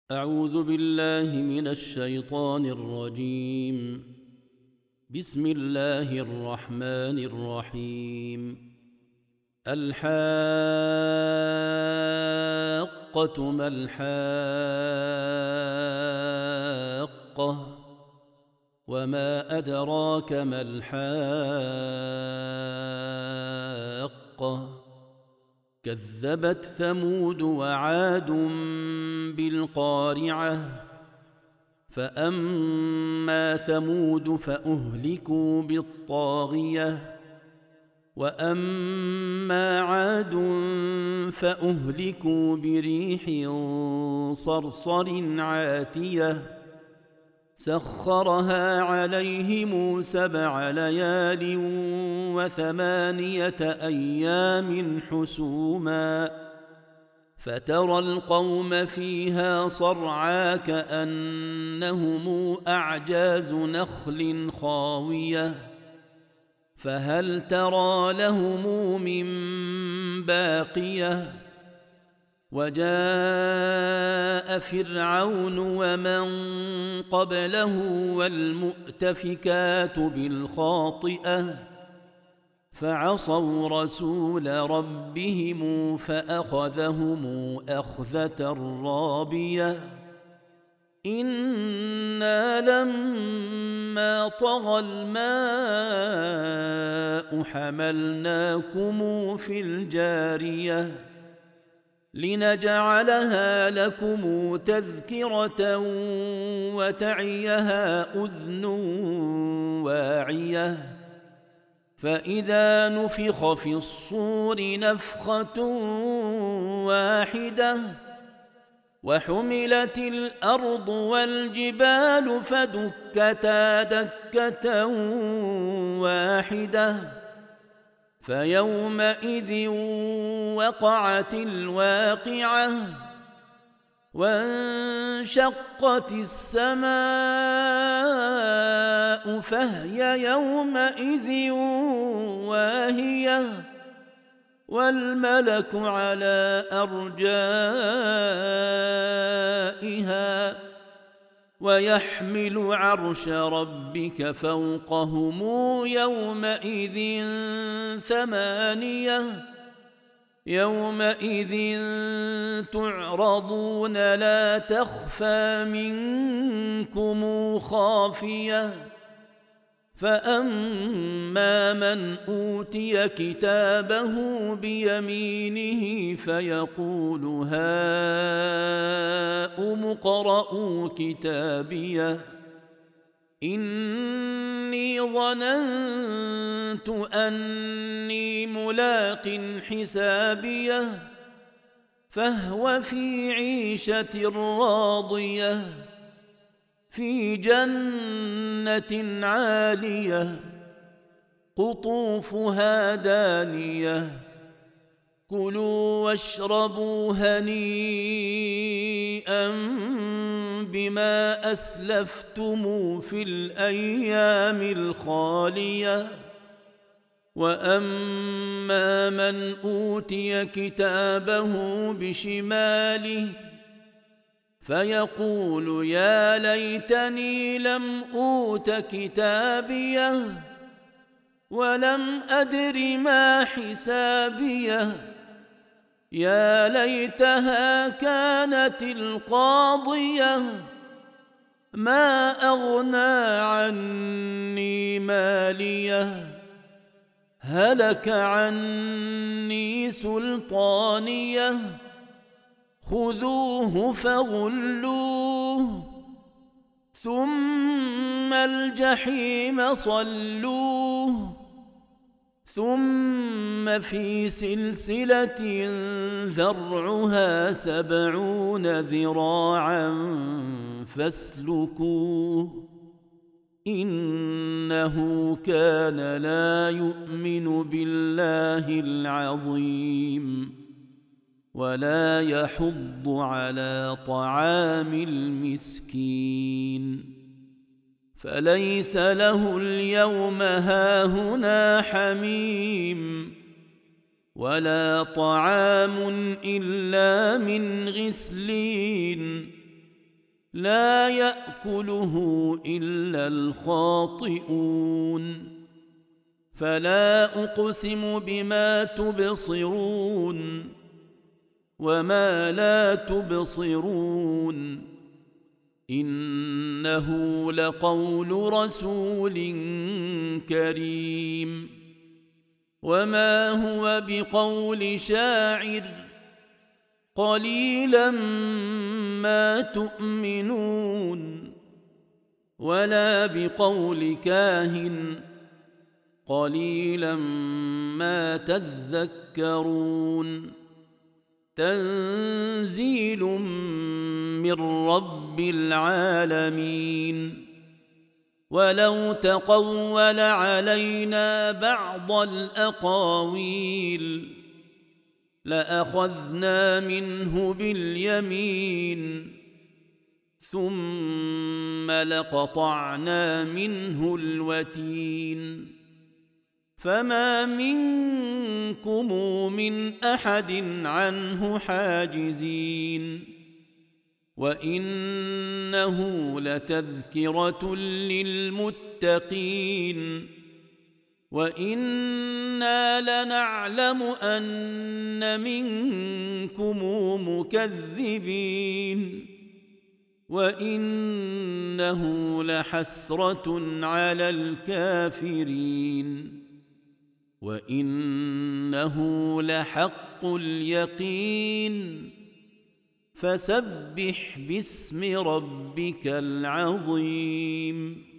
أعوذ بالله من الشيطان الرجيم. بسم الله الرحمن الرحيم. الحاقة ما الحاقة وما أدراك ما الحاقة كذبت ثمود وعاد بالقارعة فأما ثمود فأهلكوا بالطاغية وأما عاد فأهلكوا بريح صرصر عاتية سخرها عليهم 7 ليال و8 أيام حسوما فترى القوم فيها صرعى كأنهم أعجاز نخل خاوية فهل ترى لهم من باقية وجاء فرعون ومن قبله والمؤتفكات بالخاطئة فعصوا رسول ربهم فأخذهم أخذة رابية إنا لما طغى الماء حملناكم في الجارية لنجعلها لكم تذكرة وتعيها أذن واعية فإذا نفخ في الصور نفخة واحدة وحملت الأرض والجبال فدكتا دكة واحدة فيومئذ وقعت الواقعة وانشقت السماء فهي يومئذ واهية والملك على أرجائها ويحمل عرش ربك فوقهم يومئذ 8 يومئذ تعرضون لا تخفى منكم خافية فأما من أوتي كتابه بيمينه فيقول هاؤم اقرءوا كتابيه إني ظننت أني ملاق حسابيه فهو في عيشة راضية في جنة عالية قطوفها دانية كلوا واشربوا هنيئا بما أسلفتم في الأيام الخالية وأما من أوتي كتابه بشماله فيقول يا ليتني لم أوت كتابيه ولم أدر ما حسابيه يا ليتها كانت القاضية ما أغنى عني ماليه هلك عني سلطانيه خذوه فغلوه ثم الجحيم صلوه ثم في سلسلة ذرعها 70 ذراعا فاسلكوه إنه كان لا يؤمن بالله العظيم ولا يحض على طعام المسكين فليس له اليوم هاهنا حميم ولا طعام إلا من غسلين لا يأكله إلا الخاطئون فلا أقسم بما تبصرون وما لا تبصرون إنه لقول رسول كريم وما هو بقول شاعر قليلا ما تؤمنون ولا بقول كاهن قليلا ما تذكرون تنزيل من رب العالمين ولو تقول علينا بعض الأقاويل لأخذنا منه باليمين ثم لقطعنا منه الوتين فما منكم من أحد عنه حاجزين وإنه لتذكرة للمتقين وإنا لنعلم أن منكم مكذبين وإنه لحسرة على الكافرين وإنه لحق اليقين فسبح باسم ربك العظيم